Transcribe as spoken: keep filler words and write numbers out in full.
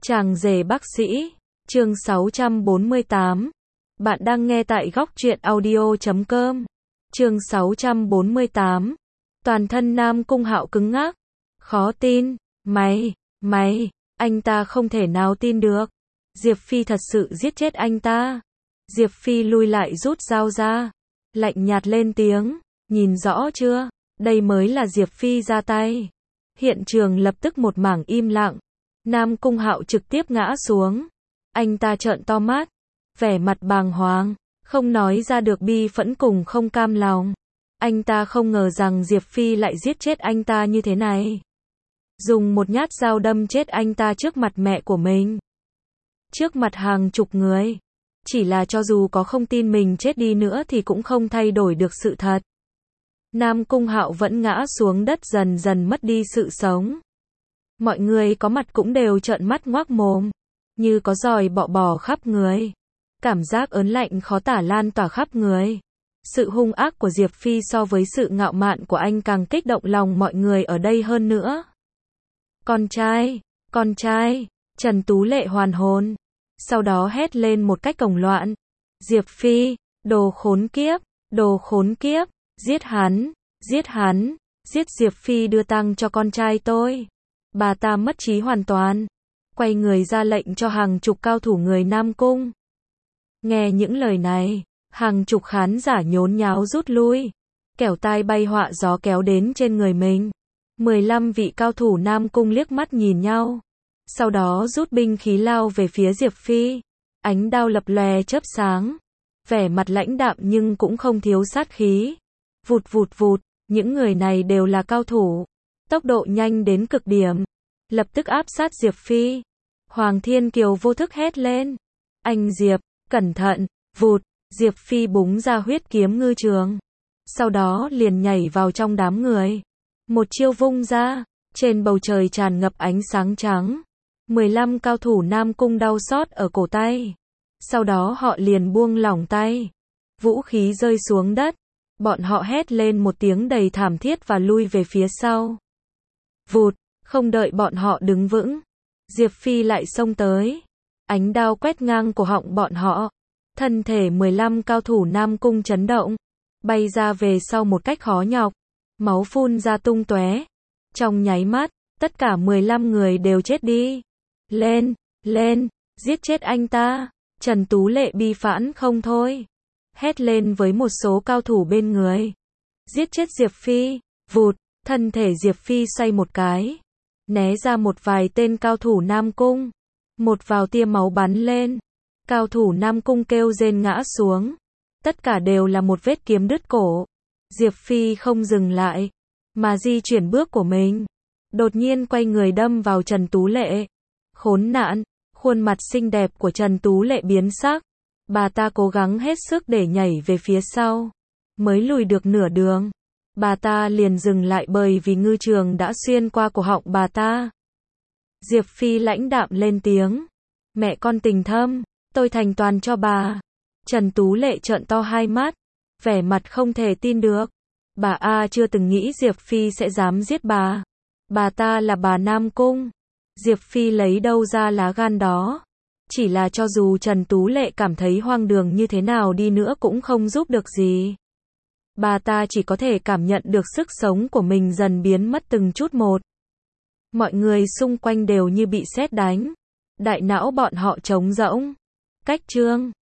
Chàng rể bác sĩ, chương sáu trăm bốn mươi tám. Bạn đang nghe tại góc truyện audio chấm com. Chương sáu trăm bốn mươi tám. Toàn thân Nam Cung Hạo cứng ngắc. Khó tin, mày, mày, anh ta không thể nào tin được. Diệp Phi thật sự giết chết anh ta. Diệp Phi lui lại rút dao ra, lạnh nhạt lên tiếng, nhìn rõ chưa, đây mới là Diệp Phi ra tay. Hiện trường lập tức một mảng im lặng. Nam Cung Hạo trực tiếp ngã xuống. Anh ta trợn to mắt, vẻ mặt bàng hoàng, không nói ra được bi phẫn cùng không cam lòng. Anh ta không ngờ rằng Diệp Phi lại giết chết anh ta như thế này. Dùng một nhát dao đâm chết anh ta trước mặt mẹ của mình. Trước mặt hàng chục người. Chỉ là cho dù có không tin mình chết đi nữa thì cũng không thay đổi được sự thật. Nam Cung Hạo vẫn ngã xuống đất, dần dần mất đi sự sống. Mọi người có mặt cũng đều trợn mắt ngoác mồm, như có giòi bọ bò khắp người. Cảm giác ớn lạnh khó tả lan tỏa khắp người. Sự hung ác của Diệp Phi so với sự ngạo mạn của anh càng kích động lòng mọi người ở đây hơn nữa. Con trai, con trai, Trần Tú Lệ hoàn hồn. Sau đó hét lên một cách cổng loạn. Diệp Phi, đồ khốn kiếp, đồ khốn kiếp, giết hắn, giết hắn, giết Diệp Phi, đưa tang cho con trai tôi. Bà ta mất trí hoàn toàn, quay người ra lệnh cho hàng chục cao thủ người Nam Cung. Nghe những lời này, hàng chục khán giả nhốn nháo rút lui, kẻo tai bay họa gió kéo đến trên người mình. mười lăm vị cao thủ Nam Cung liếc mắt nhìn nhau, sau đó rút binh khí lao về phía Diệp Phi. Ánh đao lập lòe chớp sáng, vẻ mặt lãnh đạm nhưng cũng không thiếu sát khí. Vụt vụt vụt, những người này đều là cao thủ, tốc độ nhanh đến cực điểm, lập tức áp sát Diệp Phi. Hoàng Thiên Kiều vô thức hét lên, anh Diệp, cẩn thận. Vụt, Diệp Phi búng ra huyết kiếm ngư trường, sau đó liền nhảy vào trong đám người. Một chiêu vung ra, trên bầu trời tràn ngập ánh sáng trắng. mười lăm cao thủ Nam Cung đau xót ở cổ tay. Sau đó họ liền buông lỏng tay. Vũ khí rơi xuống đất. Bọn họ hét lên một tiếng đầy thảm thiết và lui về phía sau. Vụt, không đợi bọn họ đứng vững, Diệp Phi lại xông tới. Ánh đao quét ngang cổ họng bọn họ. Thân thể mười lăm cao thủ Nam Cung chấn động, bay ra về sau một cách khó nhọc. Máu phun ra tung tóe. Trong nháy mắt, tất cả mười lăm người đều chết đi. Lên, lên, giết chết anh ta. Trần Tú Lệ bi phẫn không thôi, hét lên với một số cao thủ bên người. Giết chết Diệp Phi. Vụt, thân thể Diệp Phi xoay một cái, né ra một vài tên cao thủ Nam Cung. Một vào tia máu bắn lên. Cao thủ Nam Cung kêu rên ngã xuống. Tất cả đều là một vết kiếm đứt cổ. Diệp Phi không dừng lại, mà di chuyển bước của mình. Đột nhiên quay người đâm vào Trần Tú Lệ. Khốn nạn, khuôn mặt xinh đẹp của Trần Tú Lệ biến sắc. Bà ta cố gắng hết sức để nhảy về phía sau. Mới lùi được nửa đường, bà ta liền dừng lại bởi vì ngư trường đã xuyên qua cổ họng bà ta. Diệp Phi lãnh đạm lên tiếng. Mẹ con tình thâm, tôi thành toàn cho bà. Trần Tú Lệ trợn to hai mắt, vẻ mặt không thể tin được. Bà A chưa từng nghĩ Diệp Phi sẽ dám giết bà. Bà ta là bà Nam Cung. Diệp Phi lấy đâu ra lá gan đó. Chỉ là cho dù Trần Tú Lệ cảm thấy hoang đường như thế nào đi nữa cũng không giúp được gì. Bà ta chỉ có thể cảm nhận được sức sống của mình dần biến mất từng chút một. Mọi người xung quanh đều như bị sét đánh. Đại não bọn họ trống rỗng. Cách chương